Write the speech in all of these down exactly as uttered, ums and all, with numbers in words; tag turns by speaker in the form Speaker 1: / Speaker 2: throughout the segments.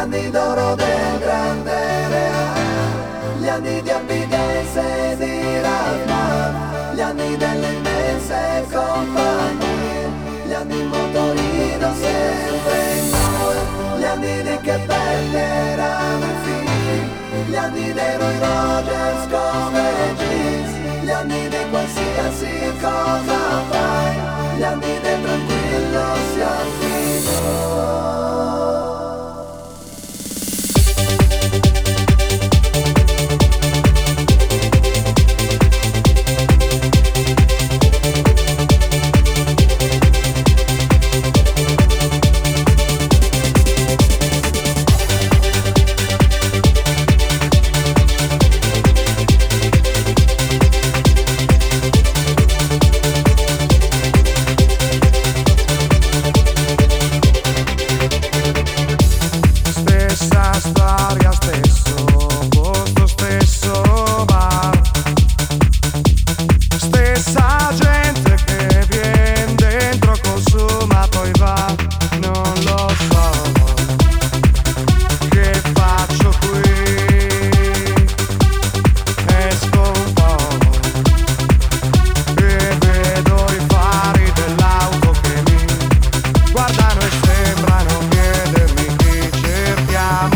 Speaker 1: anni d'oro del grande reale, gli anni di Happy Days e di Ralph, gli anni delle immense compagnie, gli anni in motorino sempre in noi, gli anni di che belli erano i figli, gli anni dei Roy Rogers come jeans, gli anni di qualsiasi cosa fai, gli anni del tranquillo si affidò.
Speaker 2: Storia, stesso posto, stesso bar, stessa gente che viene dentro, consuma, poi va. Non lo so che faccio qui, esco un po' e vedo i fari dell'auto che mi guardano e sembrano chiedermi chi cerchiamo.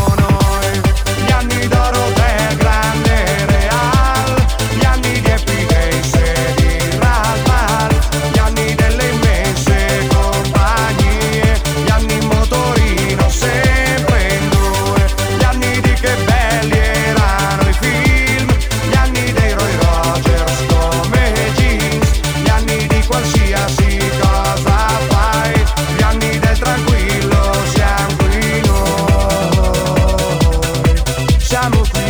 Speaker 2: Siamo qui.